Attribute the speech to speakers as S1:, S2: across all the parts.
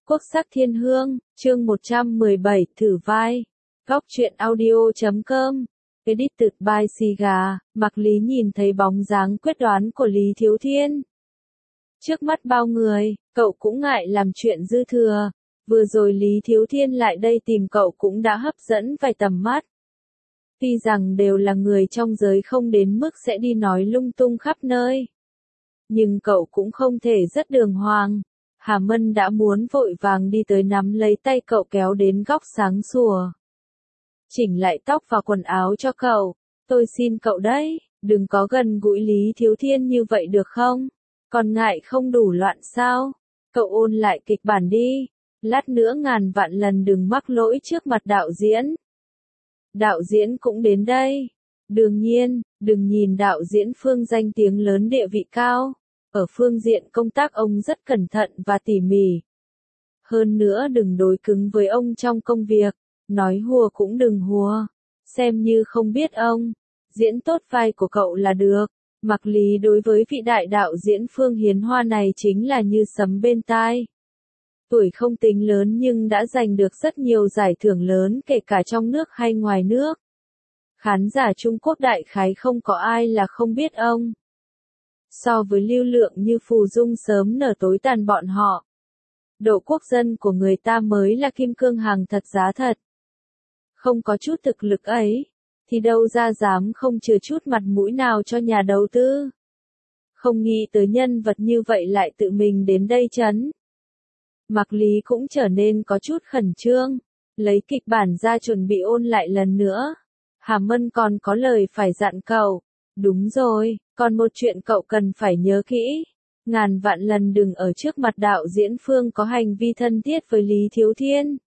S1: Quốc sắc thiên hương, chương 117, thử vai. Góc truyện audio.com. Edited by Siga. Mạc Lý nhìn thấy bóng dáng quyết đoán của Lý Thiếu Thiên. Trước mắt bao người, cậu cũng ngại làm chuyện dư thừa. Vừa rồi Lý Thiếu Thiên lại đây tìm cậu cũng đã hấp dẫn vài tầm mắt. Tuy rằng đều là người trong giới không đến mức sẽ đi nói lung tung khắp nơi. Nhưng cậu cũng không thể rất đường hoàng. Hà Mân đã muốn vội vàng đi tới nắm lấy tay cậu kéo đến góc sáng sủa. Chỉnh lại tóc và quần áo cho cậu. Tôi xin cậu đấy, đừng có gần gũi Lý Thiếu Thiên như vậy được không? Còn ngại không đủ loạn sao? Cậu ôn lại kịch bản đi. Lát nữa ngàn vạn lần đừng mắc lỗi trước mặt đạo diễn. Đạo diễn cũng đến đây. Đương nhiên, đừng nhìn đạo diễn Phương danh tiếng lớn địa vị cao. Ở phương diện công tác ông rất cẩn thận và tỉ mỉ. Hơn nữa đừng đối cứng với ông trong công việc. Nói hùa cũng đừng hùa. Xem như không biết ông. Diễn tốt vai của cậu là được. Mạc Lý đối với vị đại đạo diễn Phương Hiến Hoa này chính là như sấm bên tai. Tuổi không tính lớn nhưng đã giành được rất nhiều giải thưởng lớn kể cả trong nước hay ngoài nước. Khán giả Trung Quốc đại khái không có ai là không biết ông. So với lưu lượng như Phù Dung sớm nở tối tàn bọn họ. Độ quốc dân của người ta mới là kim cương hàng thật giá thật. Không có chút thực lực ấy, thì đâu ra dám không chừa chút mặt mũi nào cho nhà đầu tư. Không nghĩ tới nhân vật như vậy lại tự mình đến đây chấn. Mạc Lý cũng trở nên có chút khẩn trương, lấy kịch bản ra chuẩn bị ôn lại lần nữa. Hà Mân còn có lời phải dặn cậu. Đúng rồi, còn một chuyện cậu cần phải nhớ kỹ. Ngàn vạn lần đừng ở trước mặt đạo diễn Phương có hành vi thân thiết với Lý Thiếu Thiên.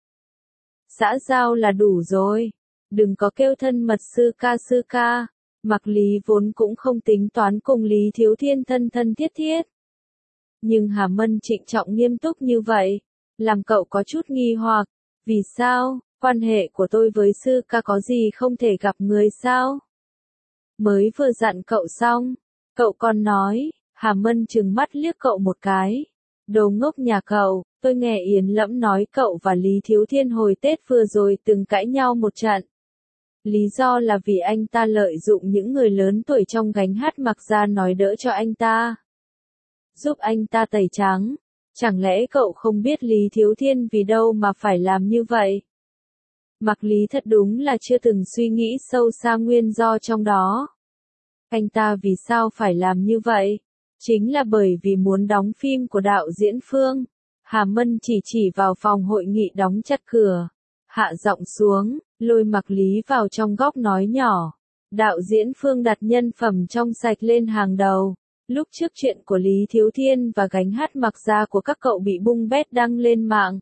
S1: Xã giao là đủ rồi. Đừng có kêu thân mật sư ca. Mạc Lý vốn cũng không tính toán cùng Lý Thiếu Thiên thân thiết thiết. Nhưng Hà Mân trịnh trọng nghiêm túc như vậy, làm cậu có chút nghi hoặc. Vì sao, quan hệ của tôi với sư ca có gì không thể gặp người sao? Mới vừa dặn cậu xong, cậu còn nói. Hà Mân trừng mắt liếc cậu một cái. Đồ ngốc nhà cậu, tôi nghe Yến Lẫm nói cậu và Lý Thiếu Thiên hồi Tết vừa rồi từng cãi nhau một trận. Lý do là vì anh ta lợi dụng những người lớn tuổi trong gánh hát mặc ra nói đỡ cho anh ta. Giúp anh ta tẩy trắng. Chẳng lẽ cậu không biết Lý Thiếu Thiên vì đâu mà phải làm như vậy? Mạc Lý thật đúng là chưa từng suy nghĩ sâu xa nguyên do trong đó. Anh ta vì sao phải làm như vậy? Chính là bởi vì muốn đóng phim của đạo diễn Phương. Hà Mân chỉ vào phòng hội nghị đóng chặt cửa. Hạ giọng xuống, lôi Mạc Lý vào trong góc nói nhỏ. Đạo diễn Phương đặt nhân phẩm trong sạch lên hàng đầu. Lúc trước chuyện của Lý Thiếu Thiên và gánh hát mặc ra của các cậu bị bung bét đăng lên mạng.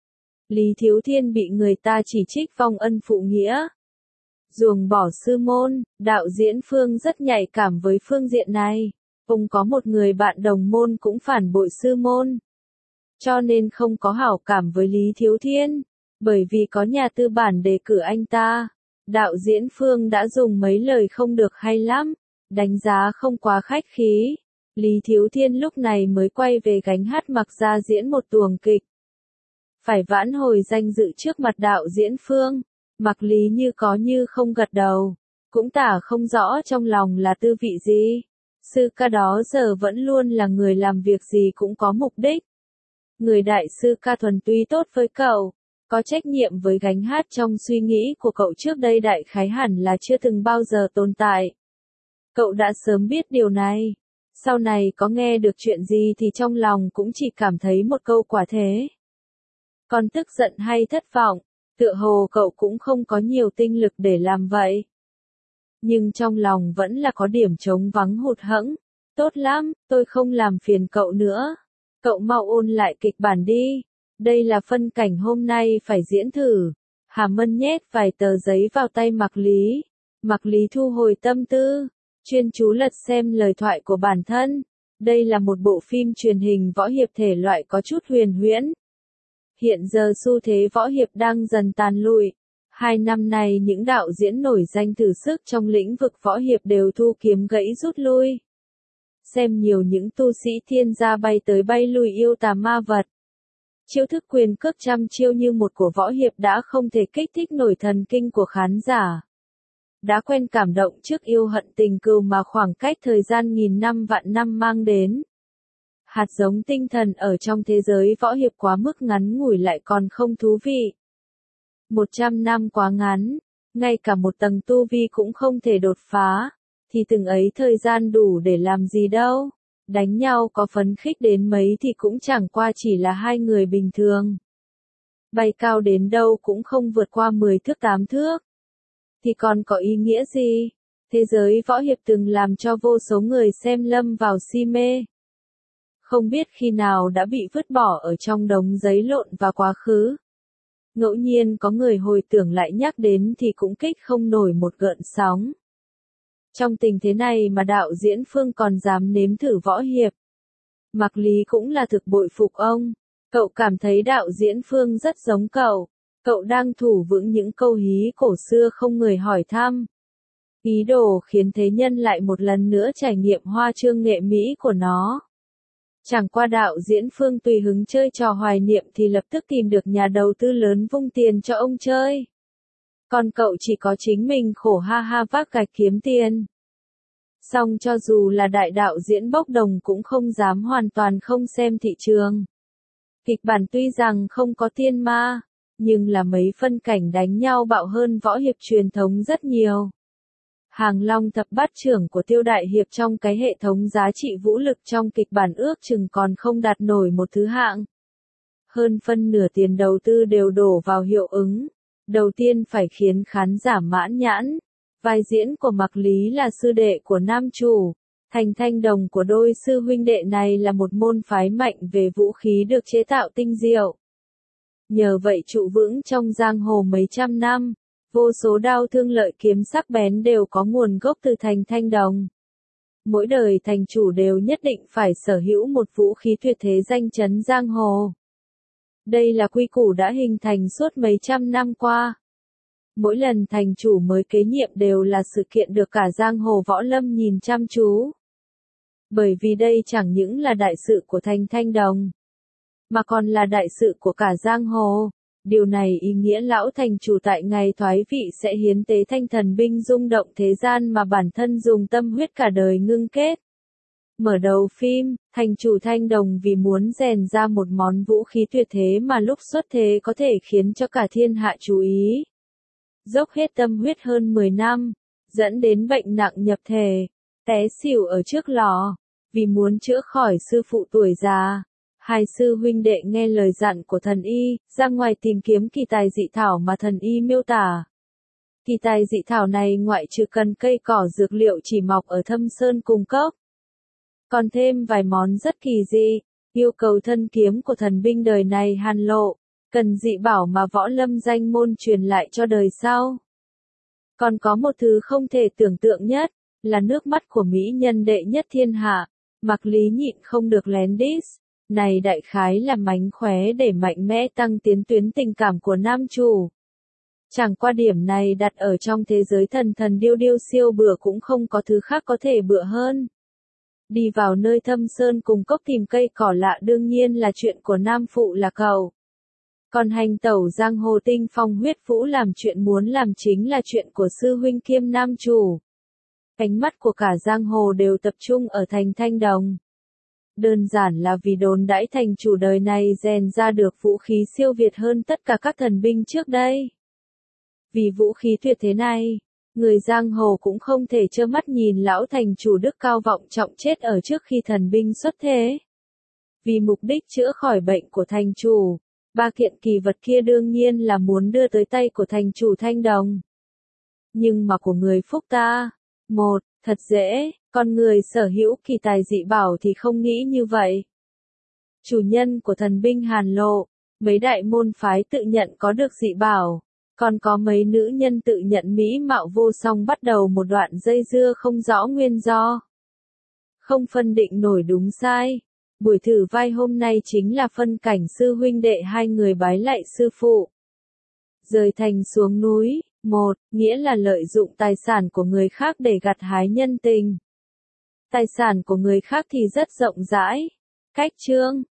S1: Lý Thiếu Thiên bị người ta chỉ trích vong ân phụ nghĩa. Ruồng bỏ sư môn, đạo diễn Phương rất nhạy cảm với phương diện này. Ông có một người bạn đồng môn cũng phản bội sư môn. Cho nên không có hảo cảm với Lý Thiếu Thiên. Bởi vì có nhà tư bản đề cử anh ta. Đạo diễn Phương đã dùng mấy lời không được hay lắm. Đánh giá không quá khách khí. Lý Thiếu Thiên lúc này mới quay về gánh hát mặc ra diễn một tuồng kịch. Phải vãn hồi danh dự trước mặt đạo diễn Phương. Mạc Lý như có như không gật đầu. Cũng tả không rõ trong lòng là tư vị gì. Sư ca đó giờ vẫn luôn là người làm việc gì cũng có mục đích. Người đại sư ca thuần túy tốt với cậu. Có trách nhiệm với gánh hát trong suy nghĩ của cậu trước đây đại khái hẳn là chưa từng bao giờ tồn tại. Cậu đã sớm biết điều này. Sau này có nghe được chuyện gì thì trong lòng cũng chỉ cảm thấy một câu quả thế. Còn tức giận hay thất vọng, tựa hồ cậu cũng không có nhiều tinh lực để làm vậy. Nhưng trong lòng vẫn là có điểm trống vắng hụt hẫng. Tốt lắm, tôi không làm phiền cậu nữa. Cậu mau ôn lại kịch bản đi. Đây là phân cảnh hôm nay phải diễn thử. Hà Mân nhét vài tờ giấy vào tay Mạc Lý. Mạc Lý thu hồi tâm tư. Chuyên chú lật xem lời thoại của bản thân. Đây là một bộ phim truyền hình võ hiệp thể loại có chút huyền huyễn. Hiện giờ xu thế võ hiệp đang dần tàn lụi. 2 năm nay những đạo diễn nổi danh thử sức trong lĩnh vực võ hiệp đều thu kiếm gãy rút lui. Xem nhiều những tu sĩ thiên gia bay tới bay lui yêu tà ma vật. Chiêu thức quyền cước trăm chiêu như một của võ hiệp đã không thể kích thích nổi thần kinh của khán giả. Đã quen cảm động trước yêu hận tình cừu mà khoảng cách thời gian nghìn năm vạn năm mang đến. Hạt giống tinh thần ở trong thế giới võ hiệp quá mức ngắn ngủi lại còn không thú vị. 100 năm quá ngắn, ngay cả một tầng tu vi cũng không thể đột phá, thì từng ấy thời gian đủ để làm gì đâu. Đánh nhau có phấn khích đến mấy thì cũng chẳng qua chỉ là hai người bình thường. Bay cao đến đâu cũng không vượt qua 10 thước 8 thước. Thì còn có ý nghĩa gì? Thế giới võ hiệp từng làm cho vô số người xem lâm vào si mê. Không biết khi nào đã bị vứt bỏ ở trong đống giấy lộn và quá khứ. Ngẫu nhiên có người hồi tưởng lại nhắc đến thì cũng kích không nổi một gợn sóng. Trong tình thế này mà đạo diễn Phương còn dám nếm thử võ hiệp. Mạc Lý cũng là thực bội phục ông. Cậu cảm thấy đạo diễn Phương rất giống cậu. Cậu đang thủ vững những câu hí cổ xưa không người hỏi thăm. Ý đồ khiến thế nhân lại một lần nữa trải nghiệm hoa chương nghệ mỹ của nó. Chẳng qua đạo diễn Phương tùy hứng chơi trò hoài niệm thì lập tức tìm được nhà đầu tư lớn vung tiền cho ông chơi. Còn cậu chỉ có chính mình khổ ha ha vác gạch kiếm tiền. Song cho dù là đại đạo diễn bốc đồng cũng không dám hoàn toàn không xem thị trường. Kịch bản tuy rằng không có tiên ma, nhưng là mấy phân cảnh đánh nhau bạo hơn võ hiệp truyền thống rất nhiều. Hàng Long thập bát trưởng của Tiêu Đại Hiệp trong cái hệ thống giá trị vũ lực trong kịch bản ước chừng còn không đạt nổi một thứ hạng. Hơn phân nửa tiền đầu tư đều đổ vào hiệu ứng. Đầu tiên phải khiến khán giả mãn nhãn. Vai diễn của Mạc Lý là sư đệ của nam chủ. Thành thanh đồng của đôi sư huynh đệ này là một môn phái mạnh về vũ khí được chế tạo tinh diệu. Nhờ vậy trụ vững trong giang hồ mấy trăm năm. Vô số đao thương lợi kiếm sắc bén đều có nguồn gốc từ thành thanh đồng. Mỗi đời thành chủ đều nhất định phải sở hữu một vũ khí tuyệt thế danh chấn giang hồ. Đây là quy củ đã hình thành suốt mấy trăm năm qua. Mỗi lần thành chủ mới kế nhiệm đều là sự kiện được cả giang hồ võ lâm nhìn chăm chú. Bởi vì đây chẳng những là đại sự của thành thanh đồng, mà còn là đại sự của cả giang hồ. Điều này ý nghĩa lão thành chủ tại ngày thoái vị sẽ hiến tế thanh thần binh rung động thế gian mà bản thân dùng tâm huyết cả đời ngưng kết. Mở đầu phim, thành chủ thanh đồng vì muốn rèn ra một món vũ khí tuyệt thế mà lúc xuất thế có thể khiến cho cả thiên hạ chú ý. Dốc hết tâm huyết hơn 10 năm, dẫn đến bệnh nặng nhập thể, té xỉu ở trước lò, vì muốn chữa khỏi sư phụ tuổi già. Hai sư huynh đệ nghe lời dặn của thần y, ra ngoài tìm kiếm kỳ tài dị thảo mà thần y miêu tả. Kỳ tài dị thảo này ngoại trừ cần cây cỏ dược liệu chỉ mọc ở Thâm Sơn cung cốc, còn thêm vài món rất kỳ dị, yêu cầu thân kiếm của thần binh đời này Hàn Lộ, cần dị bảo mà võ lâm danh môn truyền lại cho đời sau. Còn có một thứ không thể tưởng tượng nhất, là nước mắt của mỹ nhân đệ nhất thiên hạ. Mạc Lý nhịn không được lén diss. Này đại khái là mánh khóe để mạnh mẽ tăng tiến tuyến tình cảm của nam chủ. Chẳng qua điểm này đặt ở trong thế giới thần thần điêu điêu siêu bựa cũng không có thứ khác có thể bựa hơn. Đi vào nơi Thâm Sơn cùng cốc tìm cây cỏ lạ đương nhiên là chuyện của nam phụ là cậu. Còn hành tẩu giang hồ tinh phong huyết vũ làm chuyện muốn làm chính là chuyện của sư huynh kiêm nam chủ. Ánh mắt của cả giang hồ đều tập trung ở thành thanh đồng. Đơn giản là vì đồn đãi thành chủ đời này rèn ra được vũ khí siêu việt hơn tất cả các thần binh trước đây. Vì vũ khí tuyệt thế này, người giang hồ cũng không thể trơ mắt nhìn lão thành chủ đức cao vọng trọng chết ở trước khi thần binh xuất thế. Vì mục đích chữa khỏi bệnh của thành chủ, ba kiện kỳ vật kia đương nhiên là muốn đưa tới tay của thành chủ thanh đồng. Nhưng mà của người phúc ta, một, thật dễ, con người sở hữu kỳ tài dị bảo thì không nghĩ như vậy. Chủ nhân của thần binh Hàn Lộ, mấy đại môn phái tự nhận có được dị bảo, còn có mấy nữ nhân tự nhận mỹ mạo vô song bắt đầu một đoạn dây dưa không rõ nguyên do. Không phân định nổi đúng sai. Buổi thử vai hôm nay chính là phân cảnh sư huynh đệ hai người bái lạy sư phụ. Rời thành xuống núi, một, nghĩa là lợi dụng tài sản của người khác để gặt hái nhân tình. Tài sản của người khác thì rất rộng rãi. Cách chương,